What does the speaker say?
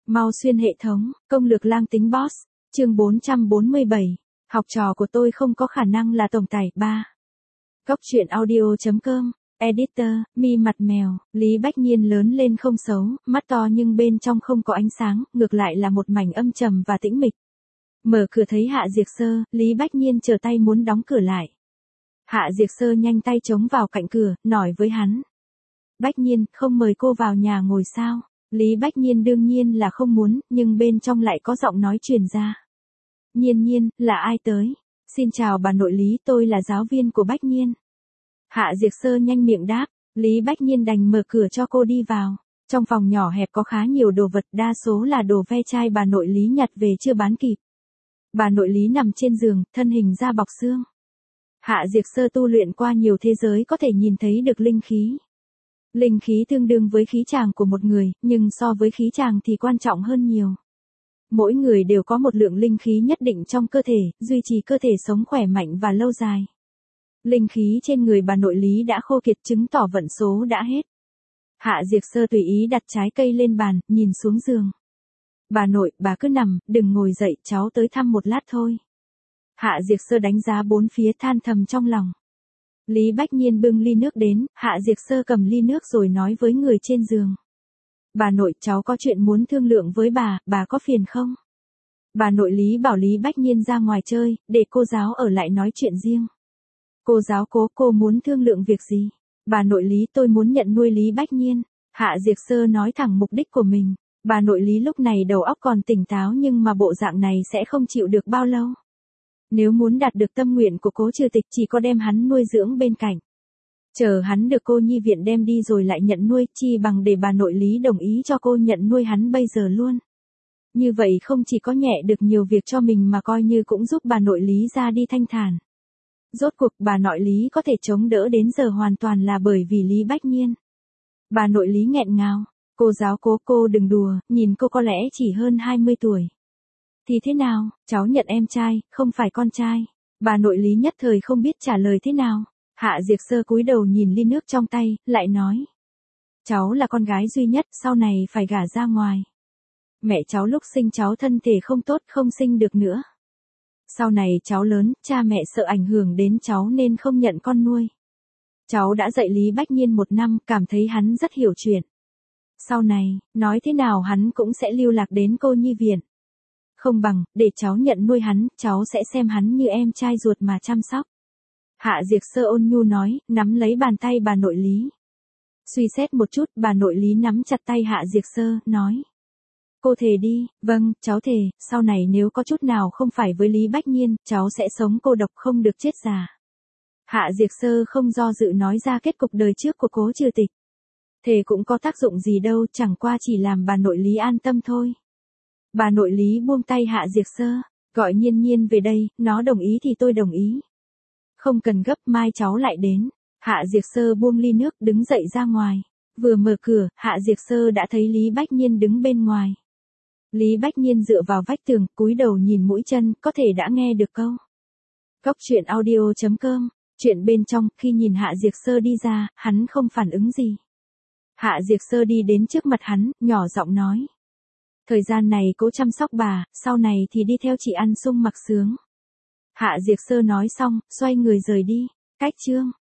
Mau xuyên hệ thống, công lược lang tính boss. Chương 447. Học trò của tôi không có khả năng là tổng tài. 3. Cốc truyện audio.com. Editor, mi mặt mèo. Lý Bách Nhiên lớn lên không xấu, mắt to nhưng bên trong không có ánh sáng, ngược lại là một mảnh âm trầm và tĩnh mịch. Mở cửa thấy Hạ Diệc Sơ, Lý Bách Nhiên trở tay muốn đóng cửa lại. Hạ Diệc Sơ nhanh tay chống vào cạnh cửa, nói với hắn. Bách Nhiên, không mời cô vào nhà ngồi sao? Lý Bách Nhiên đương nhiên là không muốn, nhưng bên trong lại có giọng nói truyền ra. Nhiên Nhiên, là ai tới? Xin chào bà nội Lý, tôi là giáo viên của Bách Nhiên. Hạ Diệc Sơ nhanh miệng đáp, Lý Bách Nhiên đành mở cửa cho cô đi vào. Trong phòng nhỏ hẹp có khá nhiều đồ vật, đa số là đồ ve chai bà nội Lý nhặt về chưa bán kịp. Bà nội Lý nằm trên giường, thân hình da bọc xương. Hạ Diệc Sơ tu luyện qua nhiều thế giới có thể nhìn thấy được linh khí. Linh khí tương đương với khí tràng của một người, nhưng so với khí tràng thì quan trọng hơn nhiều. Mỗi người đều có một lượng linh khí nhất định trong cơ thể, duy trì cơ thể sống khỏe mạnh và lâu dài. Linh khí trên người bà nội Lý đã khô kiệt, chứng tỏ vận số đã hết. Hạ Diệc Sơ tùy ý đặt trái cây lên bàn, nhìn xuống giường. Bà nội, bà cứ nằm, đừng ngồi dậy, cháu tới thăm một lát thôi. Hạ Diệc Sơ đánh giá bốn phía, than thầm trong lòng. Lý Bách Nhiên bưng ly nước đến, Hạ Diệc Sơ cầm ly nước rồi nói với người trên giường. Bà nội, cháu có chuyện muốn thương lượng với bà có phiền không? Bà nội Lý bảo Lý Bách Nhiên ra ngoài chơi, để cô giáo ở lại nói chuyện riêng. Cô giáo cô muốn thương lượng việc gì? Bà nội Lý, tôi muốn nhận nuôi Lý Bách Nhiên. Hạ Diệc Sơ nói thẳng mục đích của mình. Bà nội Lý lúc này đầu óc còn tỉnh táo nhưng mà bộ dạng này sẽ không chịu được bao lâu. Nếu muốn đạt được tâm nguyện của Cố Trừ Tịch chỉ có đem hắn nuôi dưỡng bên cạnh. Chờ hắn được cô nhi viện đem đi rồi lại nhận nuôi, chi bằng để bà nội Lý đồng ý cho cô nhận nuôi hắn bây giờ luôn. Như vậy không chỉ có nhẹ được nhiều việc cho mình mà coi như cũng giúp bà nội Lý ra đi thanh thản. Rốt cuộc bà nội Lý có thể chống đỡ đến giờ hoàn toàn là bởi vì Lý Bách Nhiên. Bà nội Lý nghẹn ngào, cô giáo cô đừng đùa, nhìn cô có lẽ chỉ hơn 20 tuổi. Thì thế nào, cháu nhận em trai, không phải con trai. Bà nội Lý nhất thời không biết trả lời thế nào. Hạ Diệc Sơ cúi đầu nhìn ly nước trong tay, lại nói. Cháu là con gái duy nhất, sau này phải gả ra ngoài. Mẹ cháu lúc sinh cháu thân thể không tốt, không sinh được nữa. Sau này cháu lớn, cha mẹ sợ ảnh hưởng đến cháu nên không nhận con nuôi. Cháu đã dạy Lý Bách Nhiên 1 năm, cảm thấy hắn rất hiểu chuyện. Sau này, nói thế nào hắn cũng sẽ lưu lạc đến cô nhi viện. Không bằng, để cháu nhận nuôi hắn, cháu sẽ xem hắn như em trai ruột mà chăm sóc. Hạ Diệc Sơ ôn nhu nói, nắm lấy bàn tay bà nội Lý. Suy xét một chút, bà nội Lý nắm chặt tay Hạ Diệc Sơ, nói. Cô thề đi, vâng, cháu thề, sau này nếu có chút nào không phải với Lý Bách Nhiên, cháu sẽ sống cô độc không được chết già. Hạ Diệc Sơ không do dự nói ra kết cục đời trước của Cố Trừ Tịch. Thề cũng có tác dụng gì đâu, chẳng qua chỉ làm bà nội Lý an tâm thôi. Bà nội Lý buông tay Hạ Diệc Sơ, gọi Nhiên Nhiên về đây, nó đồng ý thì tôi đồng ý. Không cần gấp, mai cháu lại đến. Hạ Diệc Sơ buông ly nước, đứng dậy ra ngoài. Vừa mở cửa, Hạ Diệc Sơ đã thấy Lý Bách Nhiên đứng bên ngoài. Lý Bách Nhiên dựa vào vách tường, cúi đầu nhìn mũi chân, có thể đã nghe được câu. Cốc truyện audio.com. Chuyện bên trong, khi nhìn Hạ Diệc Sơ đi ra, hắn không phản ứng gì. Hạ Diệc Sơ đi đến trước mặt hắn, nhỏ giọng nói. Thời gian này cố chăm sóc bà, sau này thì đi theo chị ăn sung mặc sướng. Hạ Diệc Sơ nói xong, xoay người rời đi. Cách chương.